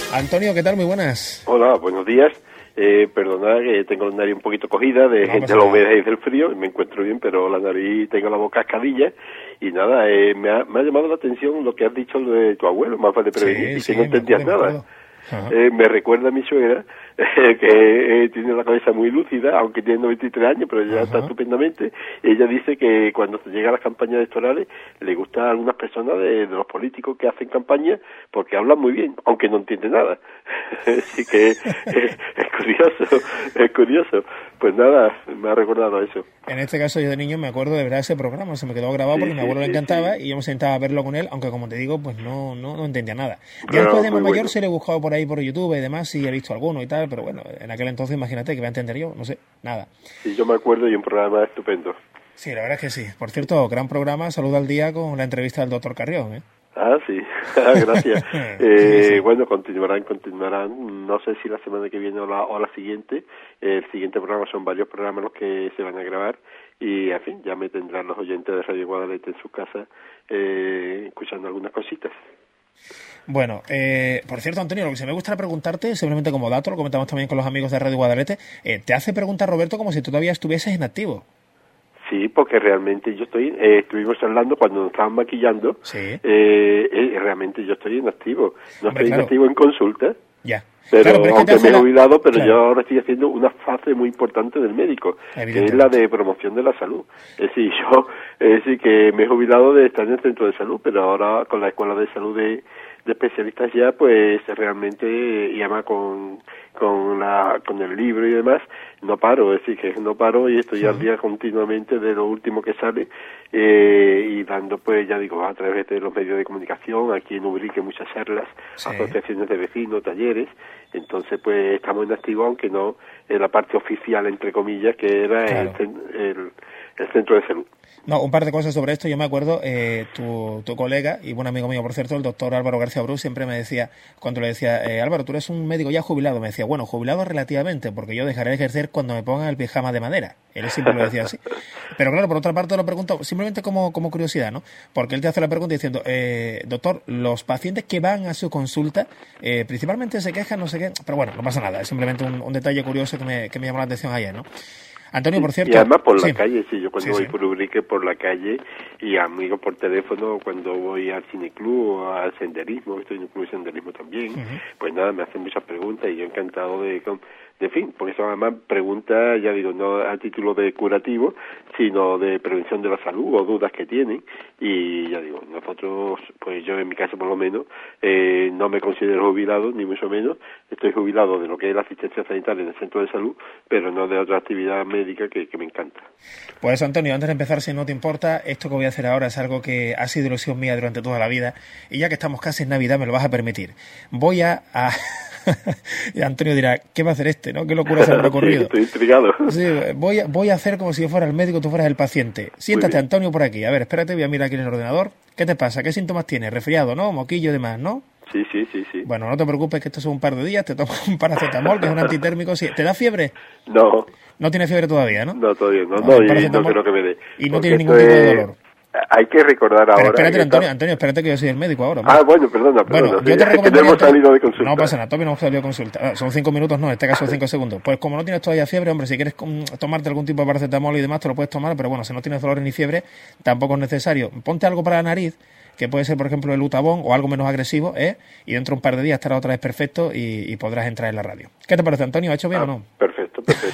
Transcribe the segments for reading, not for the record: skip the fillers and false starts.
Antonio, ¿qué tal? Muy buenas. Hola, buenos días. Perdona que tengo la nariz un poquito cogida de la humedad y del frío. Me encuentro bien, pero la nariz, tengo la boca cascadilla. Y nada, me ha llamado la atención lo que has dicho de tu abuelo, más vale prevenir, y que no entendías nada. Me recuerda a mi suegra, que tiene la cabeza muy lúcida, aunque tiene 93 años, pero ya está estupendamente. Ella dice que cuando se llega a las campañas electorales le gusta a algunas personas de los políticos que hacen campaña porque hablan muy bien, aunque no entiende nada. Así que es curioso. Pues nada, me ha recordado eso. En este caso yo de niño me acuerdo de ver ese programa, se me quedó grabado porque a mi abuelo le encantaba y yo me sentaba a verlo con él, aunque como te digo, pues no entendía nada. Ya después de más mayor se le he buscado por ahí por YouTube y demás y he visto alguno y tal, pero bueno, en aquel entonces imagínate que voy a entender yo, no sé, nada. Sí, yo me acuerdo y un programa estupendo. Sí, la verdad es que sí. Por cierto, gran programa, Salud al Día con la entrevista del doctor Carrión, ¿eh? Ah, sí, gracias. Sí. Bueno, continuarán. No sé si la semana que viene o la siguiente. El siguiente programa son varios programas los que se van a grabar. Y, en fin, ya me tendrán los oyentes de Radio Guadalete en sus casas escuchando algunas cositas. Bueno, por cierto, Antonio, lo que se me gustaría preguntarte, simplemente como dato, lo comentamos también con los amigos de Radio Guadalete, te hace preguntar, Roberto, como si tú todavía estuvieses en activo. Sí, porque realmente yo estuvimos hablando cuando nos estaban maquillando, realmente yo estoy en activo. No estoy en activo en consulta. Ya. Pero aunque me he jubilado, pero yo ahora estoy haciendo una fase muy importante del médico, que es la de promoción de la salud. Es decir, que me he jubilado de estar en el centro de salud, pero ahora con la escuela de salud de especialistas ya, pues realmente, y además con el libro y demás, no paro, es decir, que no paro y estoy al día continuamente de lo último que sale, y dando, pues ya digo, a través de los medios de comunicación, aquí en Ubrique muchas charlas, asociaciones de vecinos, talleres. Entonces, pues estamos en activo, aunque no en la parte oficial, entre comillas, que era el centro de salud. No, un par de cosas sobre esto. Yo me acuerdo, tu colega y buen amigo mío, por cierto, el doctor Álvaro García Brú, siempre me decía, cuando le decía, Álvaro, tú eres un médico ya jubilado, me decía, bueno, jubilado relativamente, porque yo dejaré de ejercer cuando me pongan el pijama de madera. Él siempre lo decía así. Pero claro, por otra parte lo pregunto simplemente como curiosidad, ¿no? Porque él te hace la pregunta diciendo, doctor, los pacientes que van a su consulta, principalmente se quejan, no sé qué, pero bueno, no pasa nada, es simplemente un detalle curioso que me llamó la atención ayer, ¿no? Antonio, por cierto... Y además por la calle, yo cuando voy por Ubrique, por la calle, y amigos por teléfono, cuando voy al cineclub o al senderismo, estoy en un club de senderismo también, pues nada, me hacen muchas preguntas y yo encantado de fin, porque son además preguntas, ya digo, no a título de curativo, sino de prevención de la salud o dudas que tienen, y ya digo, nosotros, pues yo en mi caso por lo menos, no me considero jubilado, ni mucho menos, estoy jubilado de lo que es la asistencia sanitaria en el centro de salud, pero no de otra actividad médica que me encanta. Pues Antonio, antes de empezar, si no te importa, esto que voy a hacer ahora es algo que ha sido ilusión mía durante toda la vida, y ya que estamos casi en Navidad me lo vas a permitir. Voy a y Antonio dirá, ¿qué va a hacer este? ¿No? ¿Qué locura se habrá ocurrido? Sí, estoy intrigado. Sí, voy a hacer como si yo fuera el médico, tú fueras el paciente. Siéntate, Antonio, por aquí. A ver, espérate, voy a mirar aquí en el ordenador. ¿Qué te pasa? ¿Qué síntomas tienes? ¿Resfriado, no? ¿Moquillo y demás, no? Sí. Bueno, no te preocupes, que esto son un par de días. Te tomas un paracetamol, que es un antitérmico. Sí. ¿Te da fiebre? No. No tienes fiebre todavía, ¿no? No, todavía no. Y no creo que me dé. Y no tienes ningún tipo de dolor. Hay que recordar ahora... Pero espérate, Antonio, espérate que yo soy el médico ahora. Ah, bueno, perdona. Bueno, yo te recomiendo... no hemos salido de consulta. No pasa nada, todavía no hemos salido de consulta. Son 5 minutos, no, en este caso 5 segundos. Pues como no tienes todavía fiebre, hombre, si quieres tomarte algún tipo de paracetamol y demás, te lo puedes tomar, pero bueno, si no tienes dolor ni fiebre, tampoco es necesario. Ponte algo para la nariz, que puede ser, por ejemplo, el Lutabón o algo menos agresivo, y dentro de un par de días estará otra vez perfecto y podrás entrar en la radio. ¿Qué te parece, Antonio? ¿Ha hecho bien o no? Perfecto.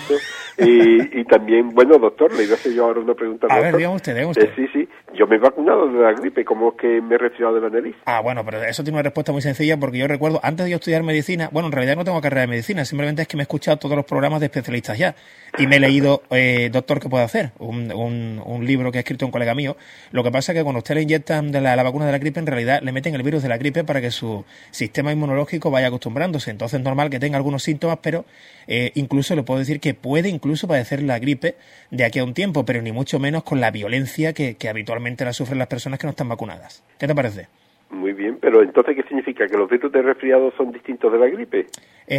Y también, bueno, doctor, le iba a hacer yo ahora una pregunta al doctor. A ver, dígame usted. Sí, yo me he vacunado de la gripe, ¿cómo es que me he resfriado de la nariz? Ah, bueno, pero eso tiene una respuesta muy sencilla, porque yo recuerdo, antes de yo estudiar medicina, bueno, en realidad no tengo carrera de medicina, simplemente es que me he escuchado todos los programas de especialistas ya, y me he leído, doctor, ¿qué puedo hacer? Un libro que ha escrito un colega mío. Lo que pasa es que cuando usted le inyectan la vacuna de la gripe, en realidad le meten el virus de la gripe para que su sistema inmunológico vaya acostumbrándose. Entonces es normal que tenga algunos síntomas, pero incluso le puedo decir que puede incluso padecer la gripe de aquí a un tiempo, pero ni mucho menos con la violencia que habitualmente la sufren las personas que no están vacunadas. ¿Qué te parece? Muy bien, pero entonces, ¿qué significa? ¿Que los virus de resfriado son distintos de la gripe?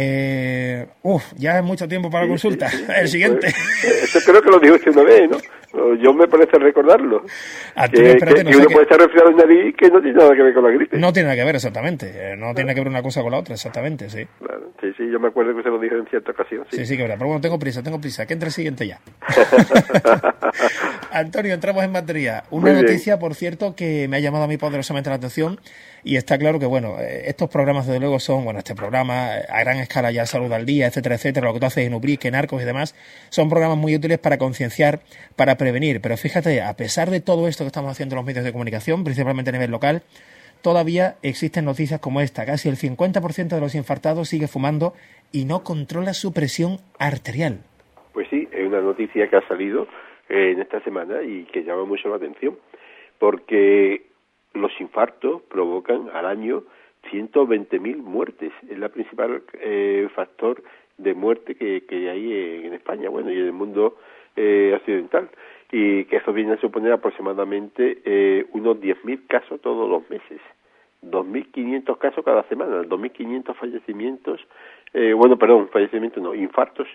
Ya es mucho tiempo para la consulta. El siguiente. Pues, eso creo que lo dijo usted una vez, ¿no? Yo me parece recordarlo. Antonio, que uno puede estar resfriado en nariz que no tiene nada que ver con la gripe. No tiene nada que ver, exactamente. No tiene que ver una cosa con la otra, exactamente, sí. Claro, sí, yo me acuerdo que se lo dije en cierta ocasión. Sí, que verdad. Pero bueno, tengo prisa. Que entre el siguiente ya. Antonio, entramos en materia. Una noticia, por cierto, que me ha llamado a mí poderosamente la atención. Y está claro que, bueno, estos programas, desde luego, son, bueno, este programa a gran escala ya Salud al Día, etcétera, etcétera, lo que tú haces en Ubrique, Narcos y demás, son programas muy útiles para concienciar, para prevenir. Pero fíjate, a pesar de todo esto que estamos haciendo en los medios de comunicación, principalmente a nivel local, todavía existen noticias como esta. Casi el 50% de los infartados sigue fumando y no controla su presión arterial. Pues sí, es una noticia que ha salido en esta semana y que llama mucho la atención, porque los infartos provocan al año 120.000 muertes. Es la principal factor de muerte que hay en España, bueno, y en el mundo occidental. Y que eso viene a suponer aproximadamente unos 10.000 casos todos los meses. 2.500 casos cada semana, 2.500 fallecimientos, infartos,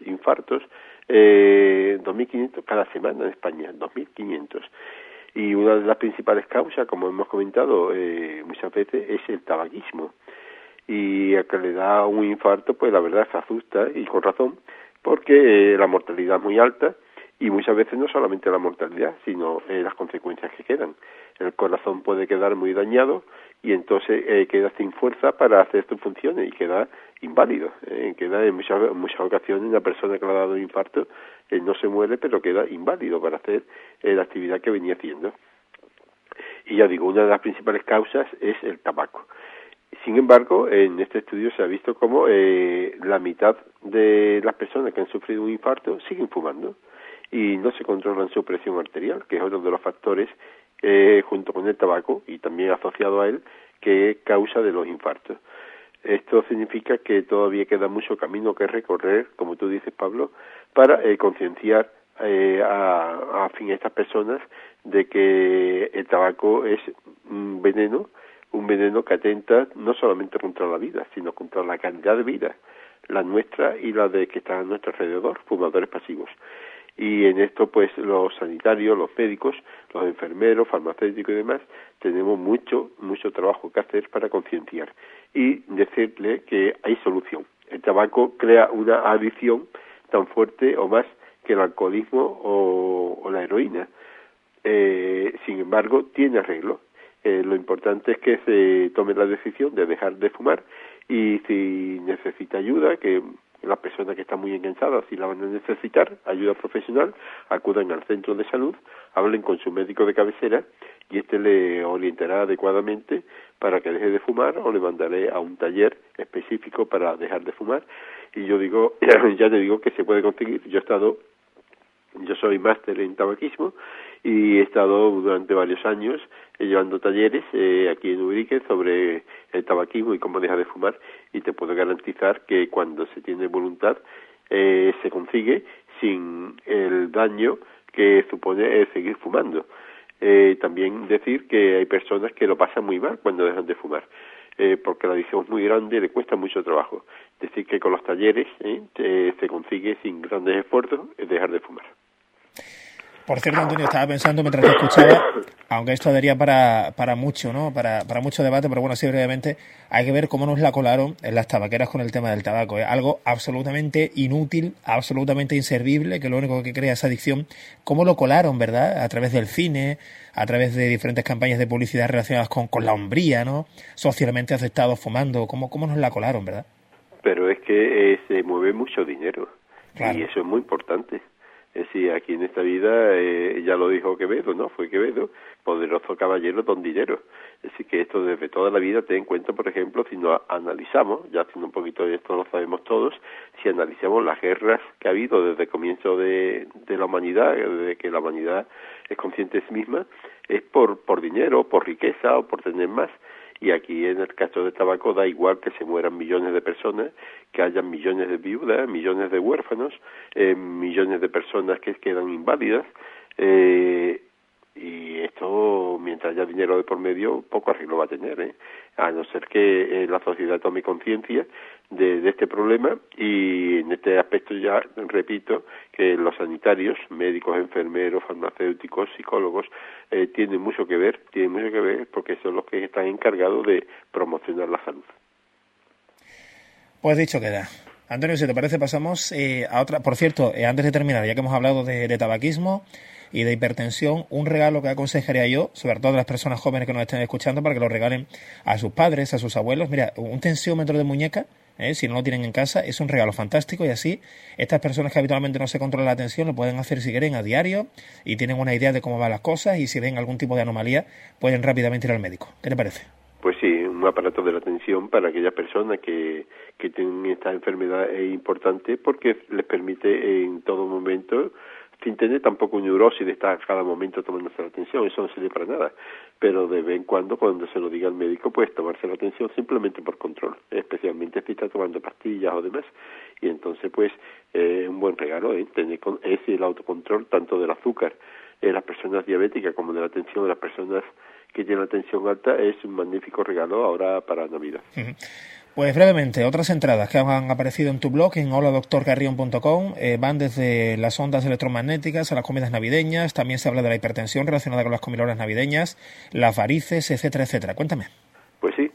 2.500 cada semana en España, 2.500. Y una de las principales causas, como hemos comentado muchas veces, es el tabaquismo. Y a que le da un infarto, pues la verdad se asusta, y con razón, porque la mortalidad es muy alta, y muchas veces no solamente la mortalidad, sino las consecuencias que quedan. El corazón puede quedar muy dañado y entonces queda sin fuerza para hacer sus funciones y queda inválido. Queda en muchas ocasiones una persona que le ha dado un infarto no se muere, pero queda inválido para hacer la actividad que venía haciendo. Y ya digo, una de las principales causas es el tabaco. Sin embargo, en este estudio se ha visto como la mitad de las personas que han sufrido un infarto siguen fumando y no se controlan su presión arterial, que es otro de los factores junto con el tabaco y también asociado a él, que es causa de los infartos. Esto significa que todavía queda mucho camino que recorrer, como tú dices, Pablo, para concienciar a estas personas de que el tabaco es un veneno que atenta no solamente contra la vida, sino contra la calidad de vida, la nuestra y la de que están a nuestro alrededor, fumadores pasivos. Y en esto, pues, los sanitarios, los médicos, los enfermeros, farmacéuticos y demás, tenemos mucho trabajo que hacer para concienciar y decirle que hay solución. El tabaco crea una adicción tan fuerte o más que el alcoholismo o la heroína. Sin embargo, tiene arreglo. Lo importante es que se tome la decisión de dejar de fumar y si necesita ayuda, que las personas que están muy enganchadas, si la van a necesitar, ayuda profesional, acudan al centro de salud, hablen con su médico de cabecera y este le orientará adecuadamente para que deje de fumar o le mandaré a un taller específico para dejar de fumar. Y yo digo, ya te digo que se puede conseguir. Yo soy máster en tabaquismo y he estado durante varios años llevando talleres aquí en Ubrique sobre el tabaquismo y cómo dejar de fumar, y te puedo garantizar que cuando se tiene voluntad se consigue sin el daño que supone seguir fumando. También decir que hay personas que lo pasan muy mal cuando dejan de fumar, porque la adicción es muy grande y le cuesta mucho trabajo. Decir que con los talleres se consigue sin grandes esfuerzos dejar de fumar. Por cierto, Antonio, estaba pensando mientras te escuchaba, aunque esto daría para mucho, ¿no? Para mucho debate, pero bueno, sí, brevemente, hay que ver cómo nos la colaron en las tabaqueras con el tema del tabaco. Es algo absolutamente inútil, absolutamente inservible, que lo único que crea es adicción. ¿Cómo lo colaron, verdad? A través del cine, a través de diferentes campañas de publicidad relacionadas con la hombría, ¿no? Socialmente aceptados fumando. ¿Cómo nos la colaron, verdad? Pero es que se mueve mucho dinero, claro. Y eso es muy importante. Es decir, aquí en esta vida, ya lo dijo Quevedo, ¿no? Fue Quevedo, poderoso caballero don dinero. Es decir, que esto desde toda la vida, ten en cuenta, por ejemplo, si nos analizamos, ya haciendo un poquito de esto lo sabemos todos, si analizamos las guerras que ha habido desde el comienzo de la humanidad, desde que la humanidad es consciente de sí misma, es por dinero, por riqueza o por tener más. Y aquí en el caso del tabaco da igual que se mueran millones de personas, que hayan millones de viudas, millones de huérfanos, millones de personas que quedan inválidas, y esto, mientras haya dinero de por medio, poco arreglo va a tener, a no ser que la sociedad tome conciencia de este problema. Y en este aspecto ya repito que los sanitarios, médicos, enfermeros, farmacéuticos, psicólogos tienen mucho que ver porque son los que están encargados de promocionar la salud. Pues dicho queda. Antonio, si te parece, pasamos a otra. Por cierto, antes de terminar, ya que hemos hablado de tabaquismo y de hipertensión, un regalo que aconsejaría yo, sobre todo a las personas jóvenes que nos estén escuchando, para que lo regalen a sus padres, a sus abuelos. Mira, un tensiómetro de muñeca, si no lo tienen en casa, es un regalo fantástico, y así estas personas que habitualmente no se controlan la tensión lo pueden hacer si quieren a diario y tienen una idea de cómo van las cosas, y si ven algún tipo de anomalía pueden rápidamente ir al médico. ¿Qué te parece? Pues sí, un aparato de la tensión para aquellas personas que tienen esta enfermedad es importante porque les permite en todo momento, sin tener tampoco neurosis de estar cada momento tomándose la atención, eso no sirve para nada, pero de vez en cuando se lo diga al médico, pues tomarse la atención simplemente por control, especialmente si está tomando pastillas o demás, y entonces pues un buen regalo tener ese el autocontrol tanto del azúcar en las personas diabéticas como de la tensión de las personas que tienen la tensión alta. Es un magnífico regalo ahora para Navidad. Pues brevemente, otras entradas que han aparecido en tu blog, en holadoctorcarrion.com, van desde las ondas electromagnéticas a las comidas navideñas, también se habla de la hipertensión relacionada con las comilonas navideñas, las varices, etcétera, etcétera. Cuéntame. Pues sí,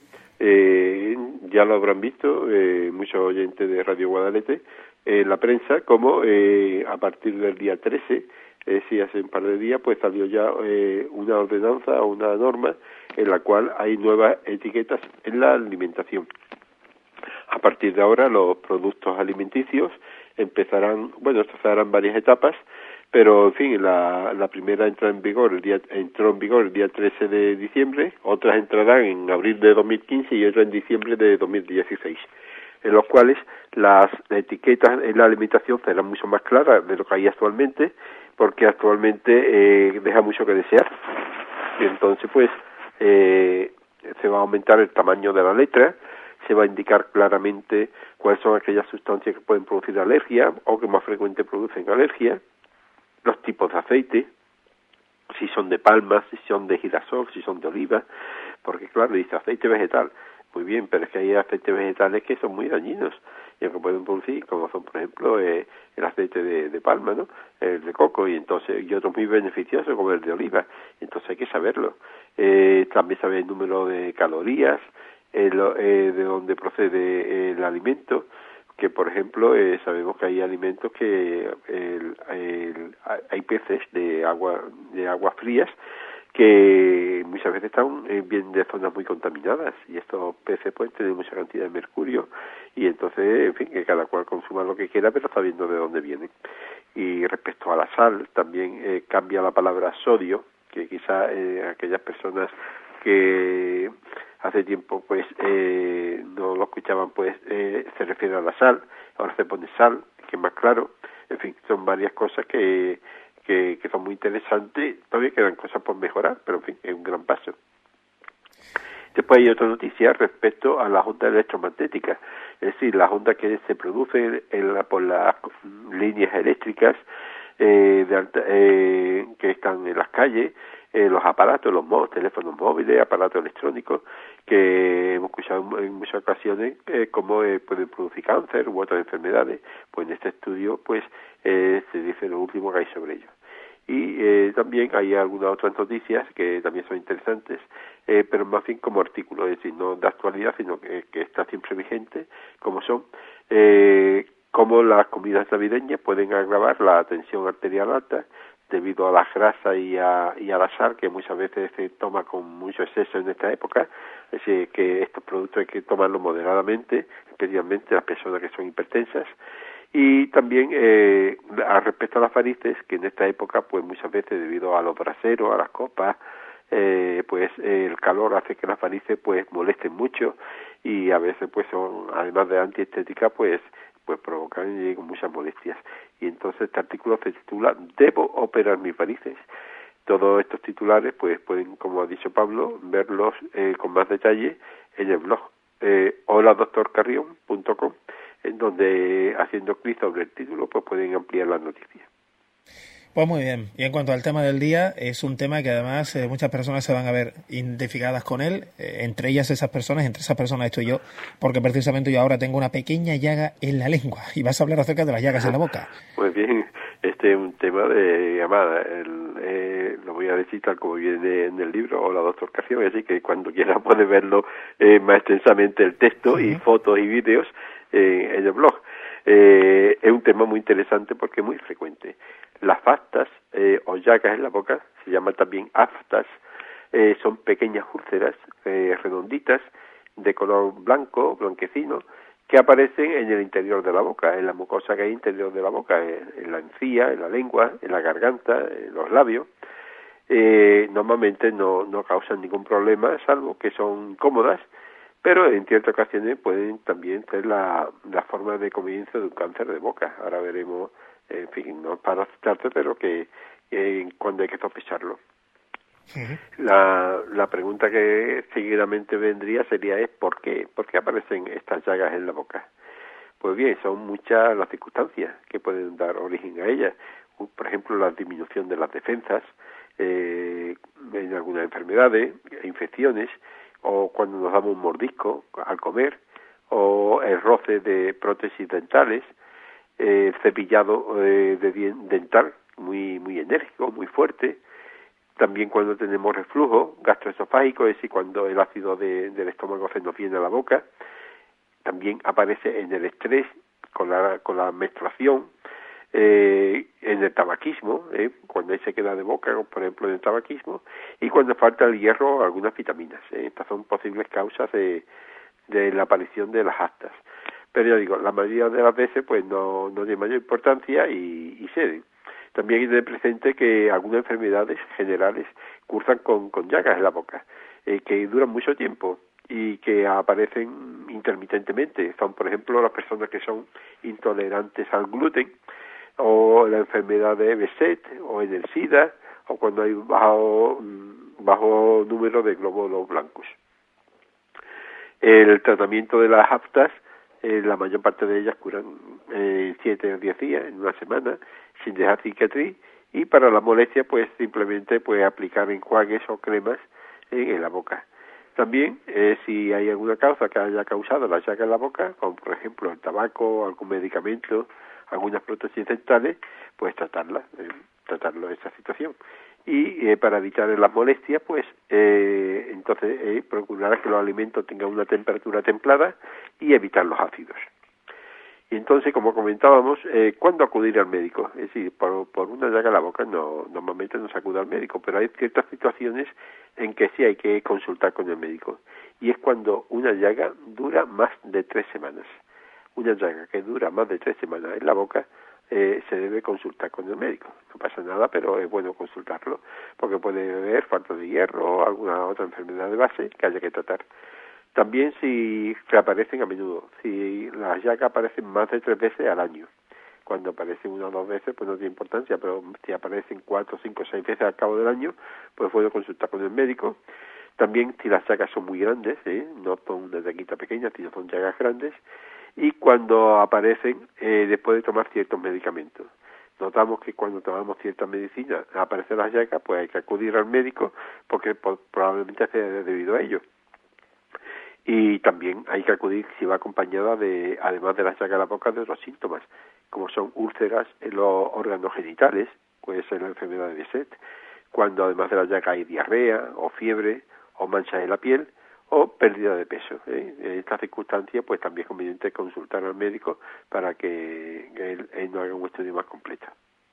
ya lo habrán visto muchos oyentes de Radio Guadalete, la prensa, como a partir del día 13, sí, hace un par de días, pues salió ya una ordenanza o una norma en la cual hay nuevas etiquetas en la alimentación. A partir de ahora los productos alimenticios empezarán, esto se harán varias etapas, pero en fin, la primera entró en vigor el día 13 de diciembre, otras entrarán en abril de 2015 y otras en diciembre de 2016, en los cuales las etiquetas en la alimentación serán mucho más claras de lo que hay actualmente, porque actualmente deja mucho que desear. Y entonces pues se va a aumentar el tamaño de la letra, se va a indicar claramente cuáles son aquellas sustancias que pueden producir alergia o que más frecuente producen alergia, los tipos de aceite, si son de palma, si son de girasol, si son de oliva, porque claro, dice aceite vegetal, muy bien, pero es que hay aceites vegetales que son muy dañinos y que pueden producir, como son por ejemplo el aceite de palma, ¿no? El de coco, y otros muy beneficiosos como el de oliva, entonces hay que saberlo. También saber el número de calorías, de dónde procede el alimento, que por ejemplo sabemos que hay alimentos que hay peces de aguas frías que muchas veces están bien de zonas muy contaminadas, y estos peces pueden tener mucha cantidad de mercurio, y entonces, en fin, que cada cual consuma lo que quiera, pero sabiendo de dónde viene. Y respecto a la sal, también cambia la palabra sodio, que quizá aquellas personas que hace tiempo pues no lo escuchaban, pues se refiere a la sal, ahora se pone sal, que es más claro. En fin, son varias cosas que son muy interesantes. Todavía quedan cosas por mejorar, pero en fin, es un gran paso. Después hay otra noticia respecto a las ondas electromagnéticas, es decir, las ondas que se producen por las líneas eléctricas que están en las calles, los aparatos, los teléfonos móviles, aparatos electrónicos, que hemos escuchado en muchas ocasiones cómo pueden producir cáncer u otras enfermedades. Pues en este estudio pues se dice lo último que hay sobre ello. Y también hay algunas otras noticias que también son interesantes, pero más bien como artículos, es decir, no de actualidad, sino que está siempre vigente, como son cómo las comidas navideñas pueden agravar la tensión arterial alta debido a la grasa y a la sal, que muchas veces se toma con mucho exceso en esta época. Es decir, que estos productos hay que tomarlos moderadamente, especialmente las personas que son hipertensas. Y también respecto a las varices, que en esta época pues muchas veces debido a los braseros, a las copas, pues el calor hace que las varices pues molesten mucho, y a veces pues son, además de antiestética, pues provocan muchas molestias. Y entonces este artículo se titula ¿Debo operar mis varices? Todos estos titulares pues pueden, como ha dicho Pablo, verlos con más detalle en el blog holadoctorcarrion.com, en donde haciendo clic sobre el título pues pueden ampliar las noticias. Pues muy bien. Y en cuanto al tema del día, es un tema que además muchas personas se van a ver identificadas con él, entre esas personas estoy yo, porque precisamente yo ahora tengo una pequeña llaga en la lengua y vas a hablar acerca de las llagas en la boca. Pues bien, este es un tema de llamada, lo voy a decir tal como viene en el libro, Hola Doctor Carcio, así que cuando quiera puede verlo más extensamente el texto y fotos y vídeos en el blog. Es un tema muy interesante porque es muy frecuente. Las aftas o llagas en la boca, se llaman también aftas, son pequeñas úlceras redonditas de color blanco, blanquecino, que aparecen en el interior de la boca, en la mucosa que hay interior de la boca, en la encía, en la lengua, en la garganta, en los labios. Normalmente no causan ningún problema, salvo que son cómodas, pero en ciertas ocasiones pueden también ser la forma de comienzo de un cáncer de boca. Ahora veremos, en fin, no para asustarte, pero que cuando hay que sospecharlo. La pregunta que seguidamente vendría sería ¿por qué aparecen estas llagas en la boca? Pues bien, son muchas las circunstancias que pueden dar origen a ellas. Por ejemplo, la disminución de las defensas en algunas enfermedades, infecciones, o cuando nos damos un mordisco al comer, o el roce de prótesis dentales, cepillado dental muy enérgico, muy fuerte. También cuando tenemos reflujo gastroesofágico, es decir, cuando el ácido del estómago se nos viene a la boca. También aparece en el estrés, con la menstruación, en el tabaquismo, cuando ahí se queda de boca, por ejemplo en el tabaquismo, y cuando falta el hierro o algunas vitaminas. Estas son posibles causas de la aparición de las aftas. Pero ya digo, la mayoría de las veces pues no tiene mayor importancia y ceden. También hay que tener presente que algunas enfermedades generales cursan con llagas en la boca, que duran mucho tiempo y que aparecen intermitentemente. Son, por ejemplo, las personas que son intolerantes al gluten, o la enfermedad de Behçet, o en el SIDA, o cuando hay bajo número de glóbulos blancos. El tratamiento de las aftas, la mayor parte de ellas curan 7 o 10 días, en una semana, sin dejar cicatriz, y para la molestia pues simplemente aplicar enjuagues o cremas en la boca. También si hay alguna causa que haya causado la llaga en la boca, como por ejemplo el tabaco, algún medicamento, algunas prótesis dentales, pues tratarlo esa situación. Y para evitar las molestias, pues entonces procurar que los alimentos tengan una temperatura templada y evitar los ácidos. Y entonces, como comentábamos, ¿cuándo acudir al médico? Es decir, por una llaga en la boca normalmente no se acude al médico, pero hay ciertas situaciones en que sí hay que consultar con el médico. Y es cuando una llaga dura más de 3 semanas. Una llaga que dura más de 3 semanas en la boca, se debe consultar con el médico. No pasa nada, pero es bueno consultarlo, porque puede haber falta de hierro o alguna otra enfermedad de base que haya que tratar. También si reaparecen a menudo, si las llagas aparecen más de 3 veces al año. Cuando aparecen 1 o 2 veces, pues no tiene importancia, pero si aparecen 4, 5, 6 veces al cabo del año, pues puedo consultar con el médico. También si las llagas son muy grandes, no son una llaguita pequeña, sino son llagas grandes, y cuando aparecen después de tomar ciertos medicamentos. Notamos que cuando tomamos ciertas medicinas aparecen las llagas, pues hay que acudir al médico porque probablemente sea debido a ello. Y también hay que acudir si va acompañada además de la llaga de la boca, de otros síntomas, como son úlceras en los órganos genitales, puede ser la enfermedad de Behçet, cuando además de la llaga hay diarrea o fiebre o manchas en la piel o pérdida de peso. En estas circunstancias pues también es conveniente consultar al médico para que él nos haga un estudio más completo.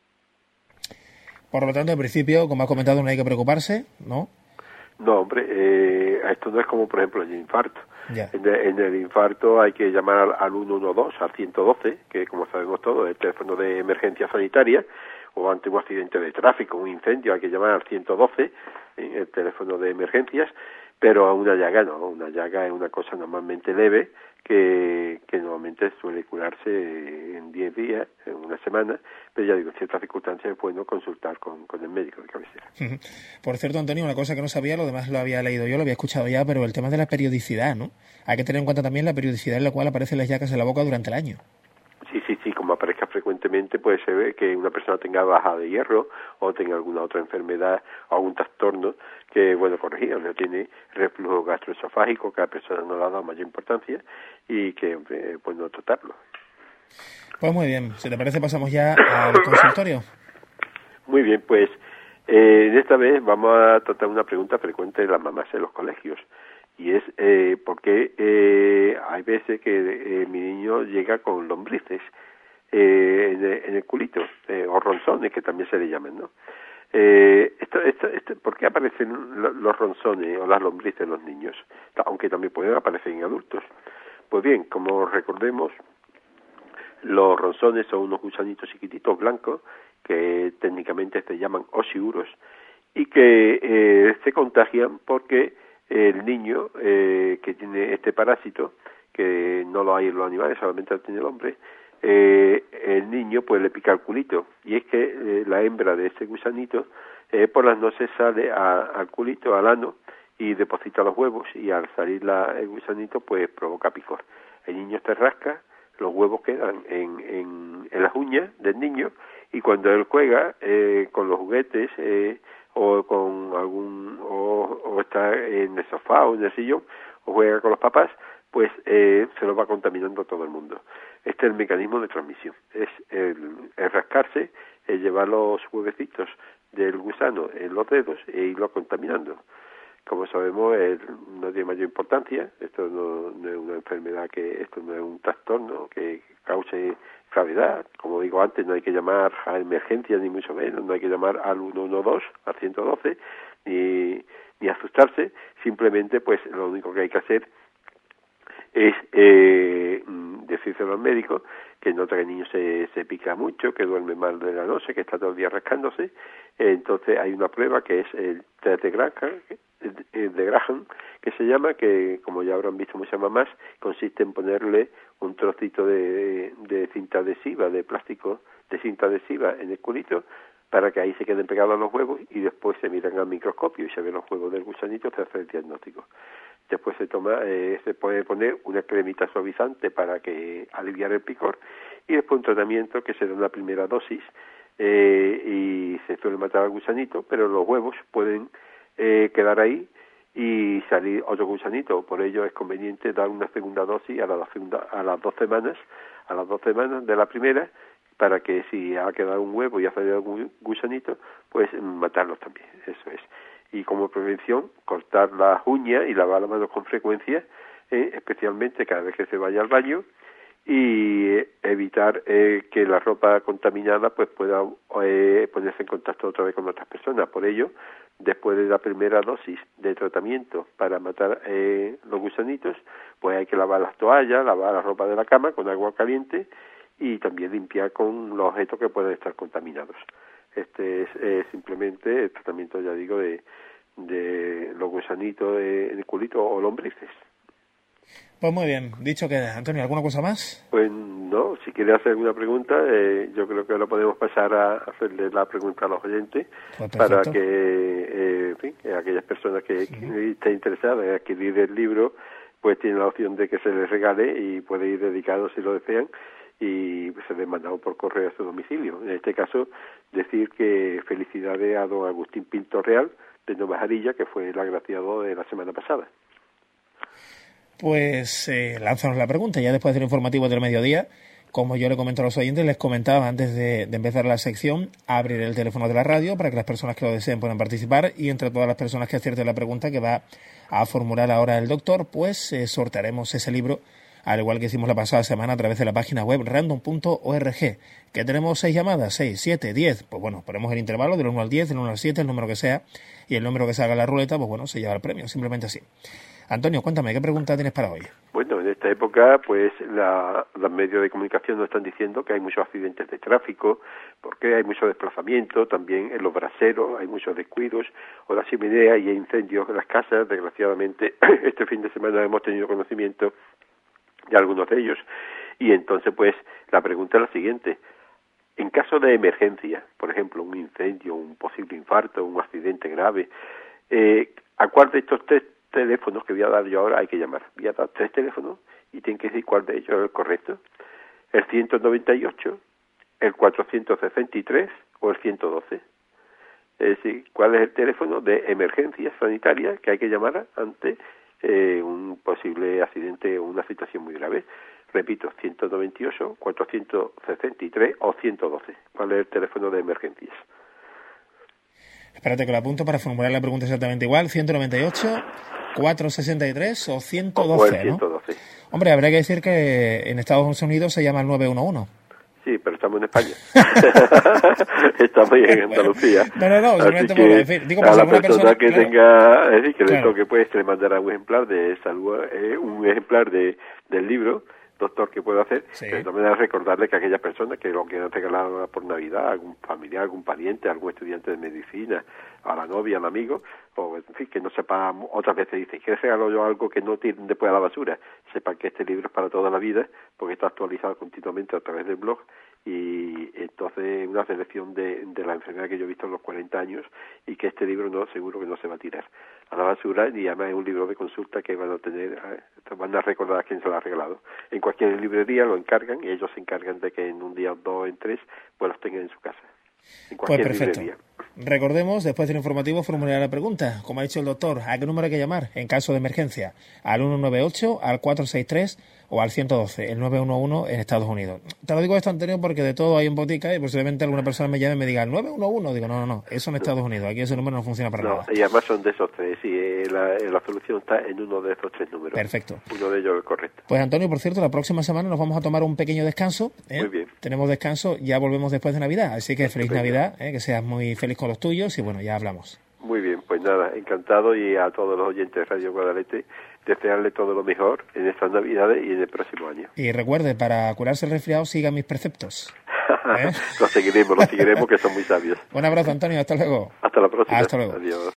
Por lo tanto, en principio, como has comentado, no hay que preocuparse, ¿no? No, hombre, esto no es como, por ejemplo, el infarto. En el infarto hay que llamar al 112, al 112, que como sabemos todos es el teléfono de emergencia sanitaria, o ante un accidente de tráfico, un incendio, hay que llamar al 112, el teléfono de emergencias, pero a una llaga no. Una llaga es una cosa normalmente leve que normalmente suele curarse en 10 días, en una semana, pero ya digo, en ciertas circunstancias es bueno consultar con el médico de cabecera. Por cierto, Antonio, una cosa que no sabía, lo demás lo había leído yo, lo había escuchado ya, pero el tema de la periodicidad, ¿no? Hay que tener en cuenta también la periodicidad en la cual aparecen las llagas en la boca durante el año. Sí, como aparezca frecuentemente puede ser que una persona tenga baja de hierro o tenga alguna otra enfermedad o algún trastorno que, bueno, corregir, no tiene reflujo gastroesofágico, que a la persona no le ha dado mayor importancia y que, pues, no tratarlo. Pues muy bien, si te parece pasamos ya al consultorio. Muy bien, pues en esta vez vamos a tratar una pregunta frecuente de las mamás en los colegios. Y es por qué hay veces que mi niño llega con lombrices en el culito, o ronzones, que también se le llaman, ¿no? ¿Por qué aparecen los ronzones o las lombrices en los niños? Aunque también pueden aparecer en adultos. Pues bien, como recordemos, los ronzones son unos gusanitos chiquititos blancos que técnicamente se llaman osiuros y que se contagian porque el niño que tiene este parásito, que no lo hay en los animales, solamente lo tiene el hombre, el niño pues le pica el culito, y es que la hembra de ese gusanito por las noches sale al culito, al ano, y deposita los huevos, y al salir el gusanito pues provoca picor. El niño se rasca, los huevos quedan en las uñas del niño, y cuando él juega con los juguetes o con o está en el sofá o en el sillón o juega con los papás, pues se lo va contaminando todo el mundo. Este es el mecanismo de transmisión, es el rascarse, el llevar los huevecitos del gusano en los dedos e irlo contaminando. Como sabemos, no tiene mayor importancia, esto no es una enfermedad, esto no es un trastorno que cause gravedad. Como digo antes, no hay que llamar a emergencia ni mucho menos, no hay que llamar al 112, al 112, ni asustarse, simplemente pues lo único que hay que hacer es decírselo al médico, que nota que el niño se pica mucho, que duerme mal de la noche, que está todo el día rascándose. Entonces hay una prueba que es el test de Graham, que se llama, que como ya habrán visto muchas mamás, consiste en ponerle un trocito de cinta adhesiva, de plástico de cinta adhesiva en el culito, para que ahí se queden pegados los huevos, y después se miran al microscopio y se ven los huevos del gusanito, se hace el diagnóstico. Después se puede poner una cremita suavizante para que aliviar el picor, y después un tratamiento que se da una primera dosis y se suele matar al gusanito, pero los huevos pueden quedar ahí y salir otro gusanito. Por ello es conveniente dar una segunda dosis a las 2 semanas, de la primera, para que si ha quedado un huevo y ha salido algún gusanito, pues matarlos también. Eso es. Y como prevención, cortar las uñas y lavar las manos con frecuencia, especialmente cada vez que se vaya al baño, y evitar que la ropa contaminada pues pueda ponerse en contacto otra vez con otras personas. Por ello, después de la primera dosis de tratamiento para matar los gusanitos, pues hay que lavar las toallas, lavar la ropa de la cama con agua caliente y también limpiar con los objetos que puedan estar contaminados. Este es simplemente el tratamiento, ya digo, de los gusanitos en el culito o lombrices. Pues muy bien, dicho queda. Antonio, ¿alguna cosa más? Pues no, si quiere hacer alguna pregunta, yo creo que ahora podemos pasar a hacerle la pregunta a los oyentes, pues para que, en fin, aquellas personas que estén interesadas en adquirir el libro, pues tienen la opción de que se les regale y puede ir dedicado si lo desean, y se les mandado por correo a su domicilio. En este caso, decir que felicidades a don Agustín Pinto Real de Novajarilla, que fue el agraciado de la semana pasada. Pues lánzanos la pregunta, ya después del informativo del mediodía. Como yo le comento a los oyentes, les comentaba antes de empezar la sección, abrir el teléfono de la radio para que las personas que lo deseen puedan participar, y entre todas las personas que acierten la pregunta que va a formular ahora el doctor, pues sortearemos ese libro, al igual que hicimos la pasada semana a través de la página web random.org, que tenemos 6 llamadas, 6, 7, 10, pues bueno, ponemos el intervalo del 1 al 10, del 1 al 7, el número que sea, y el número que salga la ruleta, pues bueno, se lleva el premio, simplemente así. Antonio, cuéntame, ¿qué pregunta tienes para hoy? Bueno, en esta época, pues los medios de comunicación nos están diciendo que hay muchos accidentes de tráfico, porque hay mucho desplazamiento, también en los braseros hay muchos descuidos, o las chimeneas, y hay incendios en las casas. Desgraciadamente, este fin de semana hemos tenido conocimiento de algunos de ellos. Y entonces, pues, la pregunta es la siguiente. En caso de emergencia, por ejemplo, un incendio, un posible infarto, un accidente grave, ¿a cuál de estos teléfonos que voy a dar yo ahora hay que llamar? Voy a dar 3 teléfonos y tienen que decir cuál de ellos es el correcto. el 198, el 463 o el 112. Es decir, ¿cuál es el teléfono de emergencia sanitaria que hay que llamar ante un posible accidente o una situación muy grave? Repito, 198, 463 o 112. ¿Cuál es el teléfono de emergencias? Espérate que lo apunto para formular la pregunta exactamente igual. 198, 463 o 112, o el 112. ¿no? Hombre, habría que decir que en Estados Unidos se llama el 911. Sí, pero estamos en España. Estamos en Andalucía. No, simplemente por decir. Digo, a la persona que claro, tenga, es decir, que claro, le toque, pues, le mandará un ejemplar de salud, un ejemplar del libro, doctor, que puedo hacer, sí, pero también recordarle que aquellas personas que lo quieran regalar por Navidad, algún familiar, algún pariente, algún estudiante de medicina, a la novia, al amigo, o en fin, que no sepa, otras veces dice, ¿qué regalo yo algo que no tiene después a la basura? Sepan que este libro es para toda la vida, porque está actualizado continuamente a través del blog, y entonces una selección de la enfermedad que yo he visto en los 40 años, y que este libro no, seguro que no se va a tirar a la basura, y además es un libro de consulta que van a tener, van a recordar a quién se lo ha regalado. En cualquier librería lo encargan, y ellos se encargan de que en un día, 2 o en 3, pues los tengan en su casa. En cualquier perfecto. librería. Recordemos, después del informativo, formular la pregunta. Como ha dicho el doctor, ¿a qué número hay que llamar en caso de emergencia? ¿Al 198, al 463 o al 112, el 911 en Estados Unidos? Te lo digo esto, Antonio, porque de todo hay en botica y posiblemente alguna persona me llame y me diga el 911. Digo, no, eso en Estados Unidos. Aquí ese número no funciona para nada. Y además son de esos tres, sí, la solución está en uno de esos 3 números. Perfecto. Uno de ellos es correcto. Pues Antonio, por cierto, la próxima semana nos vamos a tomar un pequeño descanso. Muy bien. Tenemos descanso, ya volvemos después de Navidad, así que feliz Navidad, que seas muy feliz con los tuyos y bueno, ya hablamos. Muy bien, pues nada, encantado, y a todos los oyentes de Radio Guadalete desearle todo lo mejor en estas Navidades y en el próximo año. Y recuerde, para curarse el resfriado, siga mis preceptos. Lo seguiremos, que son muy sabios. Un abrazo, Antonio, hasta luego. Hasta la próxima. Hasta luego. Adiós.